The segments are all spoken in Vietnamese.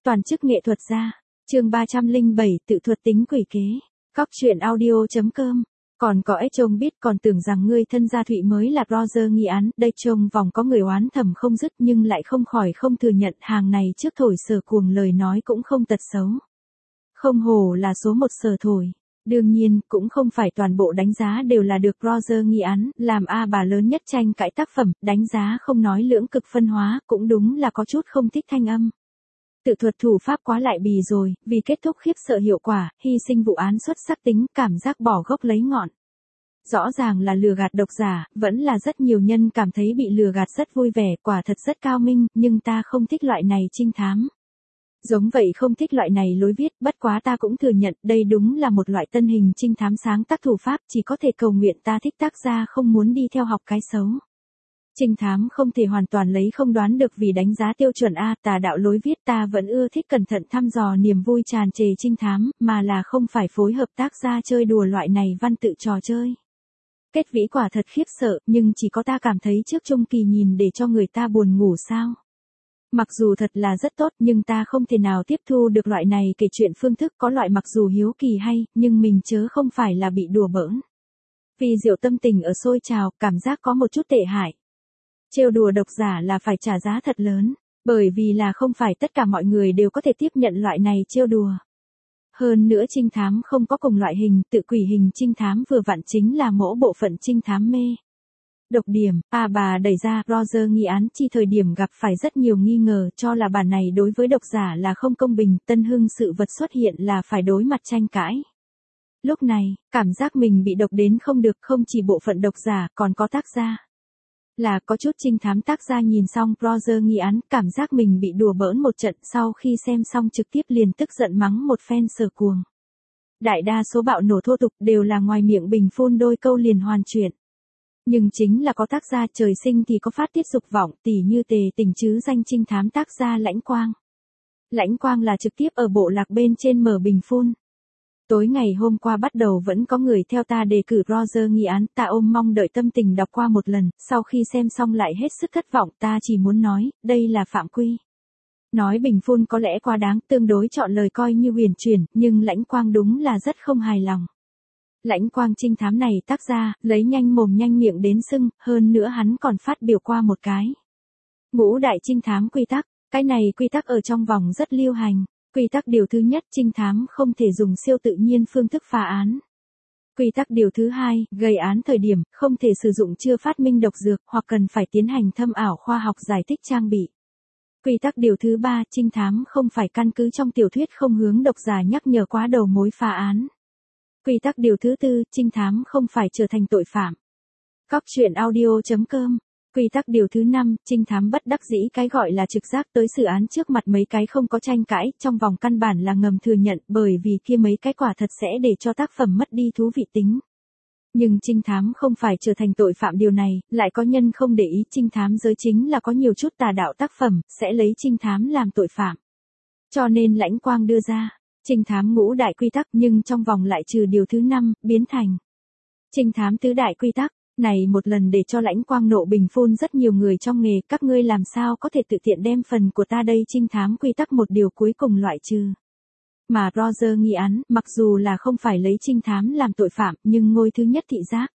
Toàn chức nghệ thuật gia. Chương 307 tự thuật tính quỷ kế. Góc truyện audio.com. Còn có ấy trông biết còn tưởng rằng ngươi thân gia Thụy mới là Roger nghi án, đây trông vòng có người oán thầm không dứt nhưng lại không khỏi không thừa nhận hàng này trước thổi sở cuồng lời nói cũng không tật xấu. Không hổ là số một sở thổi. Đương nhiên, cũng không phải toàn bộ đánh giá đều là được Roger nghi án, làm A bà lớn nhất tranh cãi tác phẩm, đánh giá không nói lưỡng cực phân hóa, cũng đúng là có chút không thích thanh âm. Tự thuật thủ pháp quá lại bì rồi, vì kết thúc khiếp sợ hiệu quả, hy sinh vụ án xuất sắc tính, cảm giác bỏ gốc lấy ngọn. Rõ ràng là lừa gạt độc giả, vẫn là rất nhiều nhân cảm thấy bị lừa gạt rất vui vẻ, quả thật rất cao minh, nhưng ta không thích loại này trinh thám. Giống vậy không thích loại này lối viết, bất quá ta cũng thừa nhận đây đúng là một loại tân hình trinh thám sáng tác thủ pháp, chỉ có thể cầu nguyện ta thích tác gia không muốn đi theo học cái xấu. Trinh thám không thể hoàn toàn lấy không đoán được vì đánh giá tiêu chuẩn A, tà đạo lối viết ta vẫn ưa thích cẩn thận thăm dò niềm vui tràn trề trinh thám, mà là không phải phối hợp tác gia chơi đùa loại này văn tự trò chơi. Kết vĩ quả thật khiếp sợ, nhưng chỉ có ta cảm thấy trước trung kỳ nhìn để cho người ta buồn ngủ sao. Mặc dù thật là rất tốt nhưng ta không thể nào tiếp thu được loại này kể chuyện phương thức có loại mặc dù hiếu kỳ hay, nhưng mình chớ không phải là bị đùa bỡn. Vì diệu tâm tình ở sôi trào, cảm giác có một chút tệ hại. Trêu đùa độc giả là phải trả giá thật lớn, bởi vì là không phải tất cả mọi người đều có thể tiếp nhận loại này trêu đùa. Hơn nữa trinh thám không có cùng loại hình, tự quỷ hình trinh thám vừa vặn chính là mỗi bộ phận trinh thám mê. Độc điểm, A bà đẩy ra, Roger nghi án chi thời điểm gặp phải rất nhiều nghi ngờ cho là bản này đối với độc giả là không công bình, tân hưng sự vật xuất hiện là phải đối mặt tranh cãi. Lúc này, cảm giác mình bị độc đến không được, không chỉ bộ phận độc giả còn có tác gia. Là có chút trinh thám tác gia nhìn xong Roger nghi án, cảm giác mình bị đùa bỡn một trận sau khi xem xong trực tiếp liền tức giận mắng một phen sở cuồng. Đại đa số bạo nổ thô tục đều là ngoài miệng bình phun đôi câu liền hoàn chuyện. Nhưng chính là có tác gia trời sinh thì có phát tiết dục vọng, tỉ như Tề Tình chứ danh trinh thám tác gia Lãnh Quang. Lãnh Quang là trực tiếp ở bộ lạc bên trên mở bình phun. Tối ngày hôm qua bắt đầu vẫn có người theo ta đề cử Roger nghi án, ta ôm mong đợi tâm tình đọc qua một lần, sau khi xem xong lại hết sức thất vọng, ta chỉ muốn nói, đây là phạm quy. Nói bình phun có lẽ quá đáng, tương đối chọn lời coi như huyền chuyển, nhưng Lãnh Quang đúng là rất không hài lòng. Lãnh Quang trinh thám này tác ra, lấy nhanh mồm nhanh miệng đến sưng, hơn nữa hắn còn phát biểu qua một cái. Ngũ đại trinh thám quy tắc, cái này quy tắc ở trong vòng rất lưu hành. Quy tắc điều thứ nhất, trinh thám không thể dùng siêu tự nhiên phương thức phá án. Quy tắc điều thứ hai, gây án thời điểm, không thể sử dụng chưa phát minh độc dược, hoặc cần phải tiến hành thâm ảo khoa học giải thích trang bị. Quy tắc điều thứ ba, trinh thám không phải căn cứ trong tiểu thuyết không hướng độc giả nhắc nhở quá đầu mối phá án. Quy tắc điều thứ tư, trinh thám không phải trở thành tội phạm. Góc truyện audio.com. Quy tắc điều thứ 5, trinh thám bất đắc dĩ cái gọi là trực giác tới xử án trước mặt mấy cái không có tranh cãi, trong vòng căn bản là ngầm thừa nhận bởi vì kia mấy cái quả thật sẽ để cho tác phẩm mất đi thú vị tính. Nhưng trinh thám không phải trở thành tội phạm điều này, lại có nhân không để ý trinh thám giới chính là có nhiều chút tà đạo tác phẩm, sẽ lấy trinh thám làm tội phạm. Cho nên Lãnh Quang đưa ra, trinh thám ngũ đại quy tắc nhưng trong vòng lại trừ điều thứ 5, biến thành trinh thám tứ đại quy tắc. Này một lần để cho Lãnh Quang nộ bình phun rất nhiều người trong nghề, các ngươi làm sao có thể tự tiện đem phần của ta đây trinh thám quy tắc một điều cuối cùng loại trừ. Mà Roger nghi án, mặc dù là không phải lấy trinh thám làm tội phạm, nhưng ngôi thứ nhất thị giác.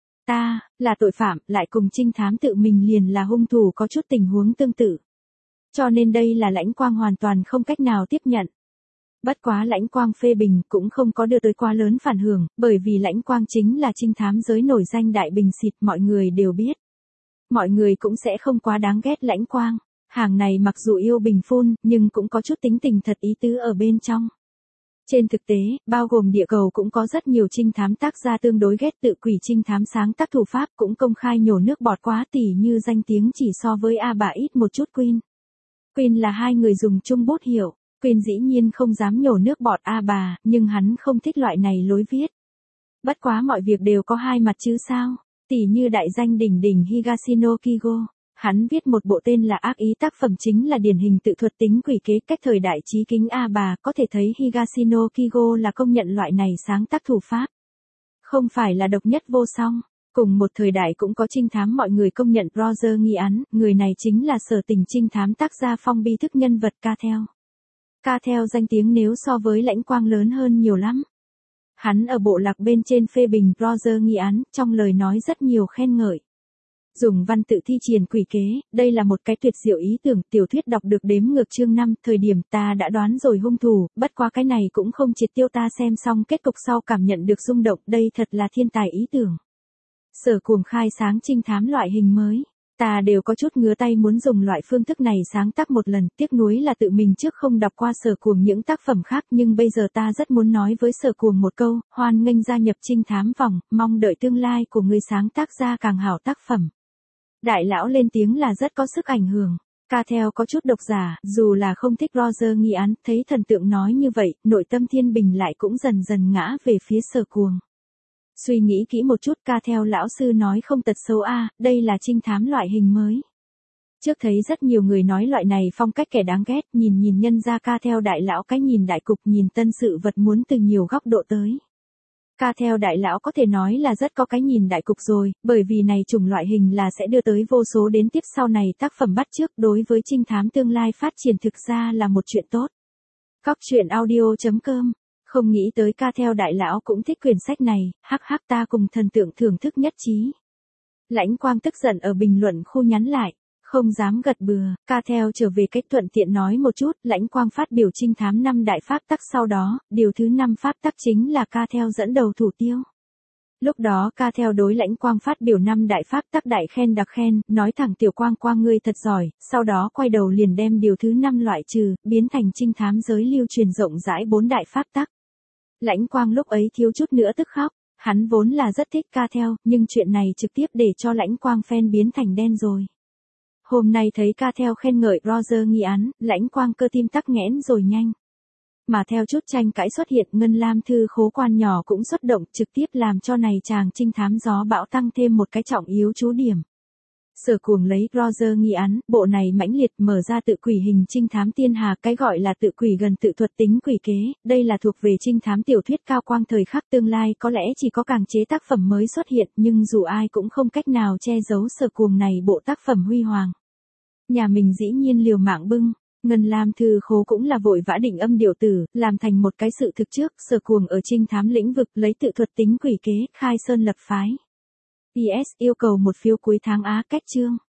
Ta, là tội phạm, lại cùng trinh thám tự mình liền là hung thủ có chút tình huống tương tự. Cho nên đây là Lãnh Quang hoàn toàn không cách nào tiếp nhận. Bất quá Lãnh Quang phê bình cũng không có đưa tới quá lớn phản hưởng, bởi vì Lãnh Quang chính là trinh thám giới nổi danh đại bình xịt mọi người đều biết. Mọi người cũng sẽ không quá đáng ghét Lãnh Quang, hàng này mặc dù yêu bình phun, nhưng cũng có chút tính tình thật ý tứ ở bên trong. Trên thực tế, bao gồm địa cầu cũng có rất nhiều trinh thám tác gia tương đối ghét tự quỷ trinh thám sáng tác thủ pháp cũng công khai nhổ nước bọt quá tỉ như danh tiếng chỉ so với A bà ít một chút Queen. Queen là hai người dùng chung bút hiệu. Queen dĩ nhiên không dám nhổ nước bọt A bà, nhưng hắn không thích loại này lối viết. Bất quá mọi việc đều có hai mặt chứ sao, tỉ như đại danh đỉnh đỉnh Higashino Kigo, hắn viết một bộ tên là Ác ý tác phẩm chính là điển hình tự thuật tính quỷ kế cách thời đại chí kính A bà, có thể thấy Higashino Kigo là công nhận loại này sáng tác thủ pháp. Không phải là độc nhất vô song, cùng một thời đại cũng có trinh thám mọi người công nhận Roger nghi án, người này chính là Sở Tình trinh thám tác gia phong bi thức nhân vật ca theo. Ca theo danh tiếng nếu so với Lãnh Quang lớn hơn nhiều lắm. Hắn ở bộ lạc bên trên phê bình Roger nghi án, trong lời nói rất nhiều khen ngợi. Dùng văn tự thi triển quỷ kế, đây là một cái tuyệt diệu ý tưởng. Tiểu thuyết đọc được đếm ngược chương 5, thời điểm ta đã đoán rồi hung thủ, bất quá cái này cũng không triệt tiêu ta xem xong kết cục sau cảm nhận được rung động, đây thật là thiên tài ý tưởng. Sở Cuồng khai sáng trinh thám loại hình mới. Ta đều có chút ngứa tay muốn dùng loại phương thức này sáng tác một lần, tiếc nuối là tự mình trước không đọc qua Sở Cuồng những tác phẩm khác, nhưng bây giờ ta rất muốn nói với Sở Cuồng một câu, hoan nghênh gia nhập trinh thám vòng, mong đợi tương lai của người sáng tác ra càng hảo tác phẩm. Đại lão lên tiếng là rất có sức ảnh hưởng. Ca theo có chút độc giả, dù là không thích Roger nghi án, thấy thần tượng nói như vậy, nội tâm thiên bình lại cũng dần dần ngã về phía Sở Cuồng. Suy nghĩ kỹ một chút, ca theo lão sư nói không tật xấu a, đây là trinh thám loại hình mới. Trước thấy rất nhiều người nói loại này phong cách kẻ đáng ghét, nhìn nhân ra ca theo đại lão cái nhìn đại cục, nhìn tân sự vật muốn từ nhiều góc độ tới. Ca theo đại lão có thể nói là rất có cái nhìn đại cục rồi, bởi vì này chủng loại hình là sẽ đưa tới vô số đến tiếp sau này tác phẩm bắt chước, đối với trinh thám tương lai phát triển thực ra là một chuyện tốt. Góc truyện audio.com. Không nghĩ tới ca theo đại lão cũng thích quyển sách này, hắc hắc, ta cùng thần tượng thưởng thức nhất trí. Lãnh Quang tức giận ở bình luận khu nhắn lại, không dám gật bừa. Ca theo trở về cách thuận tiện nói một chút, Lãnh Quang phát biểu trinh thám 5 đại pháp tắc, sau đó, điều thứ 5 pháp tắc chính là ca theo dẫn đầu thủ tiêu. Lúc đó ca theo đối Lãnh Quang phát biểu 5 đại pháp tắc đại khen đặc khen, nói thẳng Tiểu Quang Quang ngươi thật giỏi, sau đó quay đầu liền đem điều thứ 5 loại trừ, biến thành trinh thám giới lưu truyền rộng rãi 4 đại pháp tắc. Lãnh Quang lúc ấy thiếu chút nữa tức khóc, hắn vốn là rất thích ca theo, nhưng chuyện này trực tiếp để cho Lãnh Quang fan biến thành đen rồi. Hôm nay thấy ca theo khen ngợi Roger nghi án, Lãnh Quang cơ tim tắc nghẽn rồi nhanh. Mà theo chút tranh cãi xuất hiện, Ngân Lam Thư khố quan nhỏ cũng xuất động, trực tiếp làm cho này chàng trinh thám gió bão tăng thêm một cái trọng yếu chú điểm. Sở Cuồng lấy Roger nghi án, bộ này mãnh liệt mở ra tự quỷ hình trinh thám tiên hà, cái gọi là tự quỷ gần tự thuật tính quỷ kế, đây là thuộc về trinh thám tiểu thuyết cao quang thời khắc tương lai, có lẽ chỉ có càng chế tác phẩm mới xuất hiện, nhưng dù ai cũng không cách nào che giấu Sở Cuồng này bộ tác phẩm huy hoàng. Nhà mình dĩ nhiên liều mạng bưng, Ngân Lam Thư khố cũng là vội vã định âm điều tử, làm thành một cái sự thực trước, Sở Cuồng ở trinh thám lĩnh vực lấy tự thuật tính quỷ kế, khai sơn lập phái. PS yêu cầu một phiếu cuối tháng á cách chương.